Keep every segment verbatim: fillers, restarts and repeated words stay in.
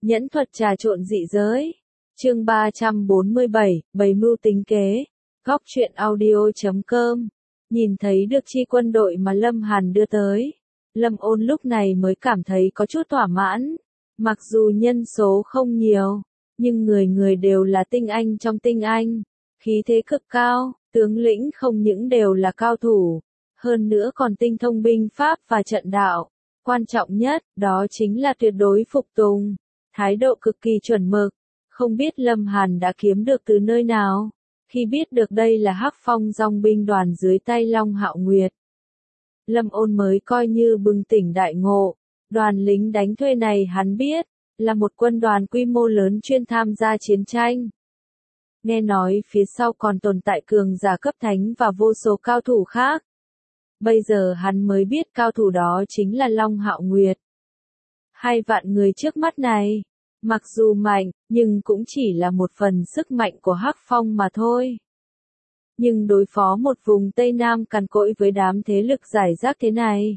Nhẫn thuật trà trộn dị giới. Chương ba trăm bốn mươi bảy, bày mưu tính kế. Góc truyện audio chấm com. Nhìn thấy được chi quân đội mà Lâm Hàn đưa tới, Lâm Ôn lúc này mới cảm thấy có chút thỏa mãn. Mặc dù nhân số không nhiều, nhưng người người đều là tinh anh trong tinh anh, khí thế cực cao, tướng lĩnh không những đều là cao thủ, hơn nữa còn tinh thông binh pháp và trận đạo. Quan trọng nhất, đó chính là tuyệt đối phục tùng, thái độ cực kỳ chuẩn mực. Không biết Lâm Hàn đã kiếm được từ nơi nào, khi biết được đây là Hắc Phong dòng binh đoàn dưới tay Long Hạo Nguyệt. Lâm Ôn mới coi như bừng tỉnh đại ngộ, đoàn lính đánh thuê này hắn biết, là một quân đoàn quy mô lớn chuyên tham gia chiến tranh. Nghe nói phía sau còn tồn tại cường giả cấp thánh và vô số cao thủ khác. Bây giờ hắn mới biết cao thủ đó chính là Long Hạo Nguyệt. Hai vạn người trước mắt này, mặc dù mạnh, nhưng cũng chỉ là một phần sức mạnh của Hắc Phong mà thôi. Nhưng đối phó một vùng Tây Nam cằn cỗi với đám thế lực giải rác thế này,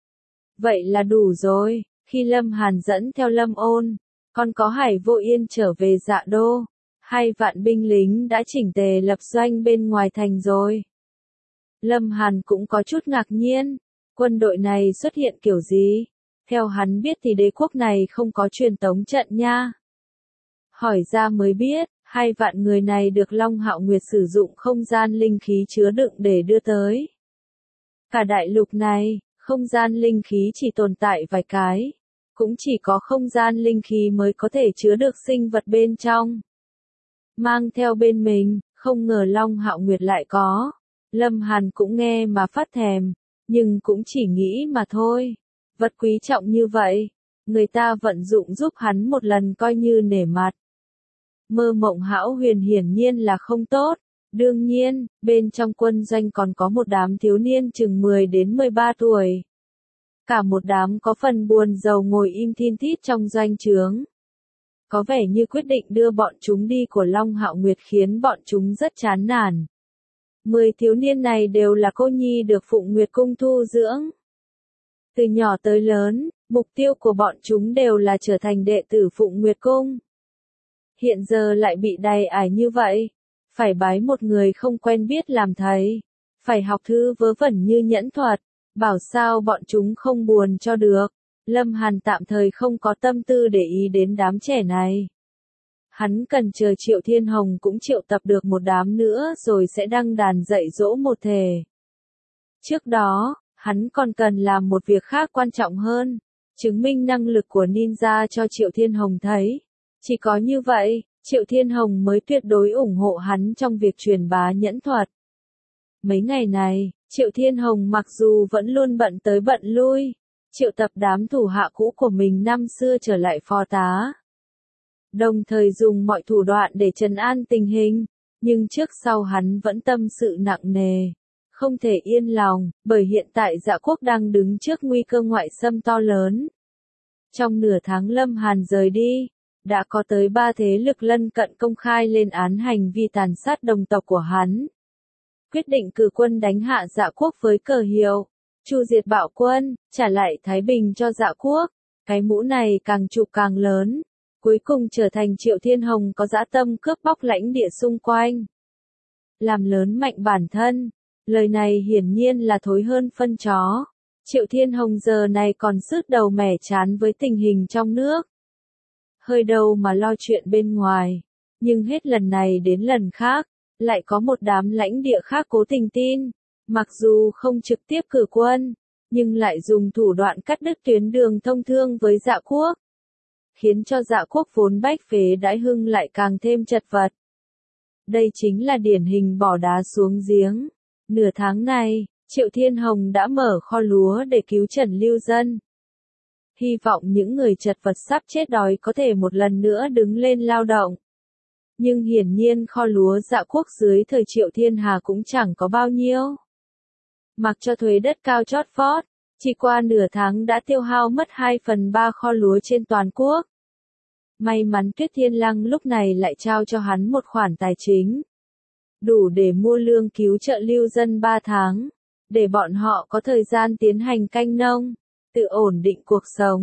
vậy là đủ rồi. Khi Lâm Hàn dẫn theo Lâm Ôn, còn có Hải Vô Yên trở về Dạ Đô, hai vạn binh lính đã chỉnh tề lập doanh bên ngoài thành rồi. Lâm Hàn cũng có chút ngạc nhiên, quân đội này xuất hiện kiểu gì? Theo hắn biết thì đế quốc này không có truyền tống trận nha. Hỏi ra mới biết, hai vạn người này được Long Hạo Nguyệt sử dụng không gian linh khí chứa đựng để đưa tới. Cả đại lục này, không gian linh khí chỉ tồn tại vài cái, cũng chỉ có không gian linh khí mới có thể chứa được sinh vật bên trong. Mang theo bên mình, không ngờ Long Hạo Nguyệt lại có. Lâm Hàn cũng nghe mà phát thèm, nhưng cũng chỉ nghĩ mà thôi. Vật quý trọng như vậy, người ta vận dụng giúp hắn một lần coi như nể mặt. Mơ mộng hão huyền hiển nhiên là không tốt. Đương nhiên, bên trong quân doanh còn có một đám thiếu niên chừng mười đến mười ba tuổi. Cả một đám có phần buồn rầu ngồi im thin thít trong doanh trướng. Có vẻ như quyết định đưa bọn chúng đi của Long Hạo Nguyệt khiến bọn chúng rất chán nản. Mười thiếu niên này đều là cô nhi được Phụng Nguyệt Cung thu dưỡng. Từ nhỏ tới lớn, mục tiêu của bọn chúng đều là trở thành đệ tử Phụng Nguyệt Cung. Hiện giờ lại bị đầy ải như vậy, phải bái một người không quen biết làm thầy, phải học thư vớ vẩn như nhẫn thuật, bảo sao bọn chúng không buồn cho được. Lâm Hàn tạm thời không có tâm tư để ý đến đám trẻ này. Hắn cần chờ Triệu Thiên Hồng cũng triệu tập được một đám nữa rồi sẽ đăng đàn dạy dỗ một thể. Trước đó, hắn còn cần làm một việc khác quan trọng hơn, chứng minh năng lực của ninja cho Triệu Thiên Hồng thấy. Chỉ có như vậy, Triệu Thiên Hồng mới tuyệt đối ủng hộ hắn trong việc truyền bá nhẫn thuật. Mấy ngày này, Triệu Thiên Hồng mặc dù vẫn luôn bận tới bận lui, triệu tập đám thủ hạ cũ của mình năm xưa trở lại phó tá. Đồng thời dùng mọi thủ đoạn để trấn an tình hình, nhưng trước sau hắn vẫn tâm sự nặng nề, không thể yên lòng, bởi hiện tại Dạ quốc đang đứng trước nguy cơ ngoại xâm to lớn. Trong nửa tháng Lâm Hàn rời đi, đã có tới ba thế lực lân cận công khai lên án hành vi tàn sát đồng tộc của hắn. Quyết định cử quân đánh hạ Dạ quốc với cờ hiệu chu diệt bạo quân, trả lại Thái Bình cho Dạ quốc. Cái mũ này càng chụp càng lớn, cuối cùng trở thành Triệu Thiên Hồng có dã tâm cướp bóc lãnh địa xung quanh. Làm lớn mạnh bản thân, lời này hiển nhiên là thối hơn phân chó. Triệu Thiên Hồng giờ này còn sứt đầu mẻ chán với tình hình trong nước. Hơi đâu mà lo chuyện bên ngoài, nhưng hết lần này đến lần khác, lại có một đám lãnh địa khác cố tình tin, mặc dù không trực tiếp cử quân, nhưng lại dùng thủ đoạn cắt đứt tuyến đường thông thương với Dạ quốc, khiến cho Dạ quốc vốn bách phế đãi hưng lại càng thêm chật vật. Đây chính là điển hình bỏ đá xuống giếng. Nửa tháng này, Triệu Thiên Hồng đã mở kho lúa để cứu Trần Lưu Dân. Hy vọng những người chật vật sắp chết đói có thể một lần nữa đứng lên lao động. Nhưng hiển nhiên kho lúa Dạ quốc dưới thời Triệu Thiên Hà cũng chẳng có bao nhiêu. Mặc cho thuế đất cao chót vót, chỉ qua nửa tháng đã tiêu hao mất hai phần ba kho lúa trên toàn quốc. May mắn Tuyết Thiên Lăng lúc này lại trao cho hắn một khoản tài chính, đủ để mua lương cứu trợ lưu dân ba tháng, để bọn họ có thời gian tiến hành canh nông, tự ổn định cuộc sống.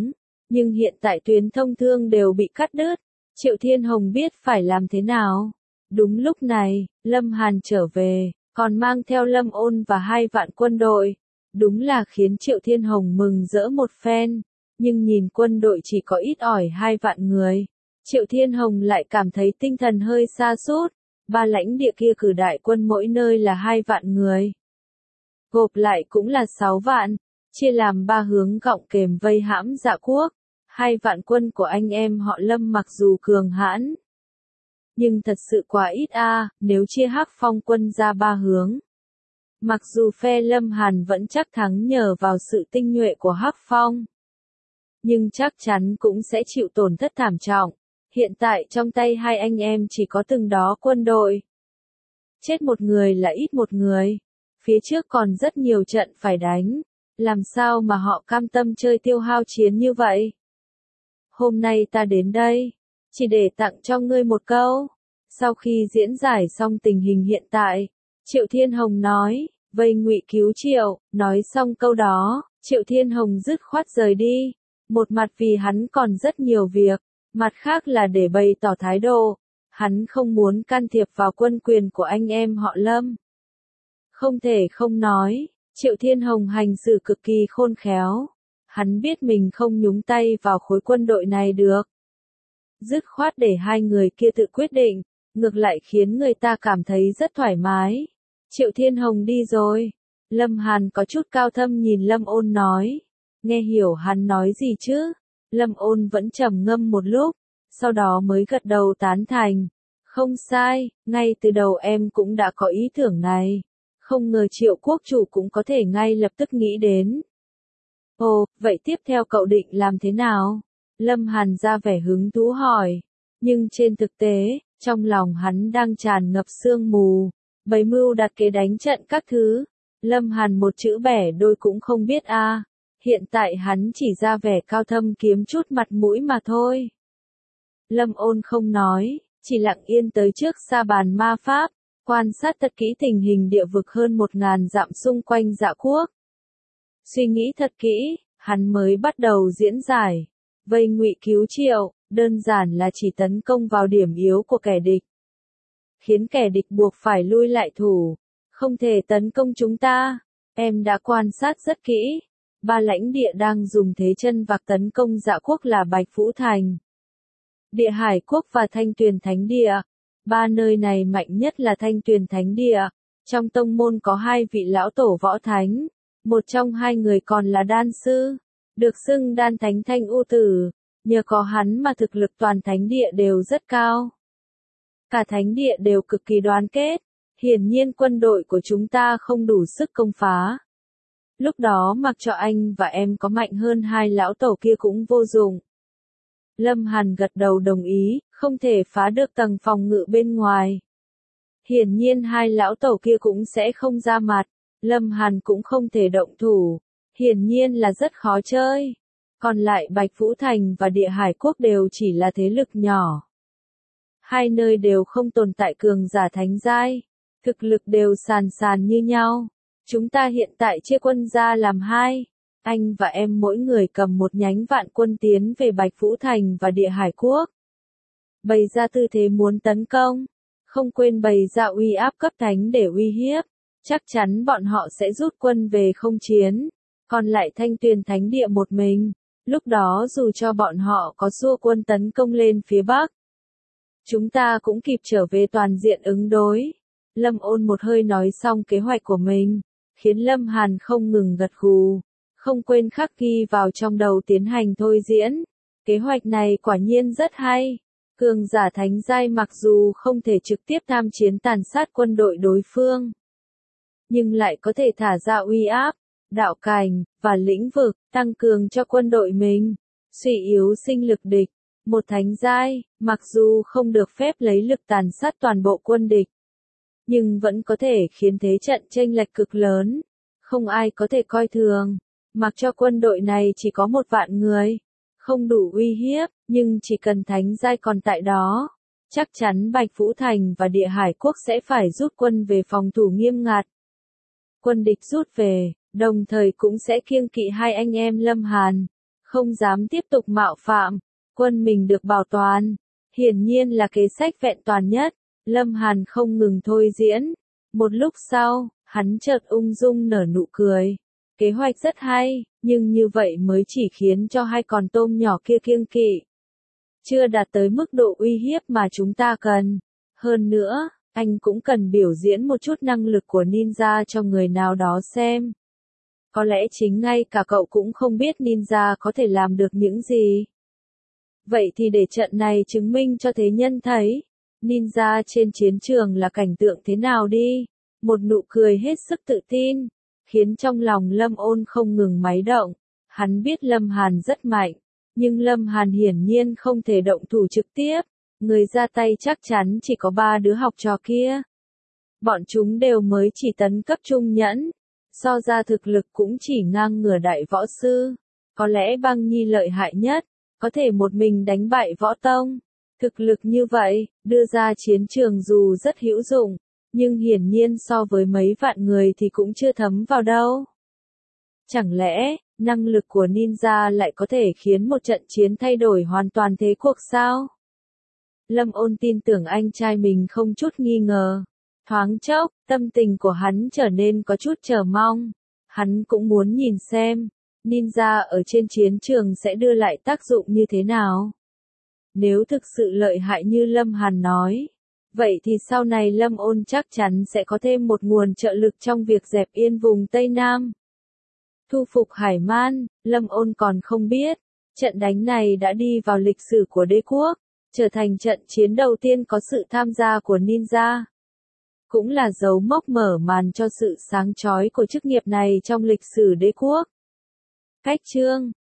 Nhưng hiện tại tuyến thông thương đều bị cắt đứt, Triệu Thiên Hồng biết phải làm thế nào. Đúng lúc này, Lâm Hàn trở về, còn mang theo Lâm Ôn và hai vạn quân đội. Đúng là khiến Triệu Thiên Hồng mừng rỡ một phen, nhưng nhìn quân đội chỉ có ít ỏi hai vạn người. Triệu Thiên Hồng lại cảm thấy tinh thần hơi sa sút, ba lãnh địa kia cử đại quân mỗi nơi là hai vạn người. Gộp lại cũng là sáu vạn, chia làm ba hướng gọng kềm vây hãm Dạ Quốc. Hai vạn quân của anh em họ Lâm mặc dù cường hãn, nhưng thật sự quá ít a, nếu chia Hắc Phong quân ra ba hướng. Mặc dù phe Lâm Hàn vẫn chắc thắng nhờ vào sự tinh nhuệ của Hắc Phong, nhưng chắc chắn cũng sẽ chịu tổn thất thảm trọng. Hiện tại trong tay hai anh em chỉ có từng đó quân đội. Chết một người là ít một người. Phía trước còn rất nhiều trận phải đánh. Làm sao mà họ cam tâm chơi tiêu hao chiến như vậy? Hôm nay ta đến đây, chỉ để tặng cho ngươi một câu. Sau khi diễn giải xong tình hình hiện tại, Triệu Thiên Hồng nói, vây Ngụy cứu Triệu, nói xong câu đó, Triệu Thiên Hồng dứt khoát rời đi. Một mặt vì hắn còn rất nhiều việc, mặt khác là để bày tỏ thái độ, hắn không muốn can thiệp vào quân quyền của anh em họ Lâm. Không thể không nói, Triệu Thiên Hồng hành xử cực kỳ khôn khéo. Hắn biết mình không nhúng tay vào khối quân đội này được. Dứt khoát để hai người kia tự quyết định, ngược lại khiến người ta cảm thấy rất thoải mái. Triệu Thiên Hồng đi rồi. Lâm Hàn có chút cao thâm nhìn Lâm Ôn nói. Nghe hiểu hắn nói gì chứ? Lâm Ôn vẫn trầm ngâm một lúc, sau đó mới gật đầu tán thành. Không sai, ngay từ đầu em cũng đã có ý tưởng này. Không ngờ Triệu quốc chủ cũng có thể ngay lập tức nghĩ đến. Ồ, vậy tiếp theo cậu định làm thế nào? Lâm Hàn ra vẻ hứng thú hỏi. Nhưng trên thực tế, trong lòng hắn đang tràn ngập sương mù. Bày mưu đặt kế đánh trận các thứ. Lâm Hàn một chữ bẻ đôi cũng không biết a. À. Hiện tại hắn chỉ ra vẻ cao thâm kiếm chút mặt mũi mà thôi. Lâm Ôn không nói, chỉ lặng yên tới trước sa bàn ma pháp, quan sát thật kỹ tình hình địa vực hơn một ngàn dặm xung quanh Dạ Quốc. Suy nghĩ thật kỹ, hắn mới bắt đầu diễn giải. Vây Ngụy cứu Triệu, đơn giản là chỉ tấn công vào điểm yếu của kẻ địch. Khiến kẻ địch buộc phải lui lại thủ. Không thể tấn công chúng ta. Em đã quan sát rất kỹ. Ba lãnh địa đang dùng thế chân vạc tấn công Dạ Quốc là Bạch Vũ Thành, Địa Hải Quốc và Thanh Tuyền Thánh Địa. Ba nơi này mạnh nhất là Thanh Tuyền Thánh Địa. Trong tông môn có hai vị lão tổ võ thánh. Một trong hai người còn là đan sư, được xưng đan thánh Thanh U Tử. Nhờ có hắn mà thực lực toàn thánh địa đều rất cao. Cả thánh địa đều cực kỳ đoàn kết. Hiển nhiên quân đội của chúng ta không đủ sức công phá. Lúc đó mặc cho anh và em có mạnh hơn hai lão tổ kia cũng vô dụng. Lâm Hàn gật đầu đồng ý, không thể phá được tầng phòng ngự bên ngoài. Hiển nhiên hai lão tổ kia cũng sẽ không ra mặt. Lâm Hàn cũng không thể động thủ. Hiển nhiên là rất khó chơi. Còn lại Bạch Vũ Thành và Địa Hải Quốc đều chỉ là thế lực nhỏ. Hai nơi đều không tồn tại cường giả thánh giai. Thực lực đều sàn sàn như nhau. Chúng ta hiện tại chia quân ra làm hai. Anh và em mỗi người cầm một nhánh vạn quân tiến về Bạch Vũ Thành và Địa Hải Quốc. Bày ra tư thế muốn tấn công. Không quên bày ra uy áp cấp thánh để uy hiếp. Chắc chắn bọn họ sẽ rút quân về không chiến. Còn lại Thanh Tuyền Thánh Địa một mình. Lúc đó dù cho bọn họ có xua quân tấn công lên phía Bắc, chúng ta cũng kịp trở về toàn diện ứng đối. Lâm Ôn một hơi nói xong kế hoạch của mình, khiến Lâm Hàn không ngừng gật gù, không quên khắc ghi vào trong đầu tiến hành thôi diễn. Kế hoạch này quả nhiên rất hay. Cường giả thánh giai mặc dù không thể trực tiếp tham chiến tàn sát quân đội đối phương, nhưng lại có thể thả ra uy áp, đạo cảnh, và lĩnh vực, tăng cường cho quân đội mình, suy yếu sinh lực địch. Một thánh giai, mặc dù không được phép lấy lực tàn sát toàn bộ quân địch, nhưng vẫn có thể khiến thế trận chênh lệch cực lớn. Không ai có thể coi thường. Mặc cho quân đội này chỉ có một vạn người, không đủ uy hiếp, nhưng chỉ cần thánh giai còn tại đó, chắc chắn Bạch Vũ Thành và Địa Hải Quốc sẽ phải rút quân về phòng thủ nghiêm ngặt. Quân địch rút về, đồng thời cũng sẽ kiêng kỵ hai anh em Lâm Hàn. không dám tiếp tục mạo phạm, quân mình được bảo toàn. Hiển nhiên là kế sách vẹn toàn nhất, Lâm Hàn không ngừng thôi diễn. Một lúc sau, hắn chợt ung dung nở nụ cười. Kế hoạch rất hay, nhưng như vậy mới chỉ khiến cho hai con tôm nhỏ kia kiêng kỵ. Chưa đạt tới mức độ uy hiếp mà chúng ta cần. Hơn nữa, anh cũng cần biểu diễn một chút năng lực của ninja cho người nào đó xem. Có lẽ chính ngay cả cậu cũng không biết ninja có thể làm được những gì. Vậy thì để trận này chứng minh cho thế nhân thấy, ninja trên chiến trường là cảnh tượng thế nào đi. Một nụ cười hết sức tự tin, khiến trong lòng Lâm Ôn không ngừng máy động. Hắn biết Lâm Hàn rất mạnh, nhưng Lâm Hàn hiển nhiên không thể động thủ trực tiếp. Người ra tay chắc chắn chỉ có ba đứa học trò kia. Bọn chúng đều mới chỉ tấn cấp trung nhẫn, so ra thực lực cũng chỉ ngang ngửa đại võ sư. Có lẽ Băng Nhi lợi hại nhất, có thể một mình đánh bại võ tông. Thực lực như vậy, đưa ra chiến trường dù rất hữu dụng, nhưng hiển nhiên so với mấy vạn người thì cũng chưa thấm vào đâu. Chẳng lẽ, năng lực của ninja lại có thể khiến một trận chiến thay đổi hoàn toàn thế cuộc sao? Lâm Ôn tin tưởng anh trai mình không chút nghi ngờ. Thoáng chốc, tâm tình của hắn trở nên có chút chờ mong. Hắn cũng muốn nhìn xem, ninja ở trên chiến trường sẽ đưa lại tác dụng như thế nào. Nếu thực sự lợi hại như Lâm Hàn nói, vậy thì sau này Lâm Ôn chắc chắn sẽ có thêm một nguồn trợ lực trong việc dẹp yên vùng Tây Nam. Thu phục Hải Man, Lâm Ôn còn không biết, trận đánh này đã đi vào lịch sử của đế quốc, trở thành trận chiến đầu tiên có sự tham gia của ninja. Cũng là dấu mốc mở màn cho sự sáng chói của chức nghiệp này trong lịch sử đế quốc. Cách chương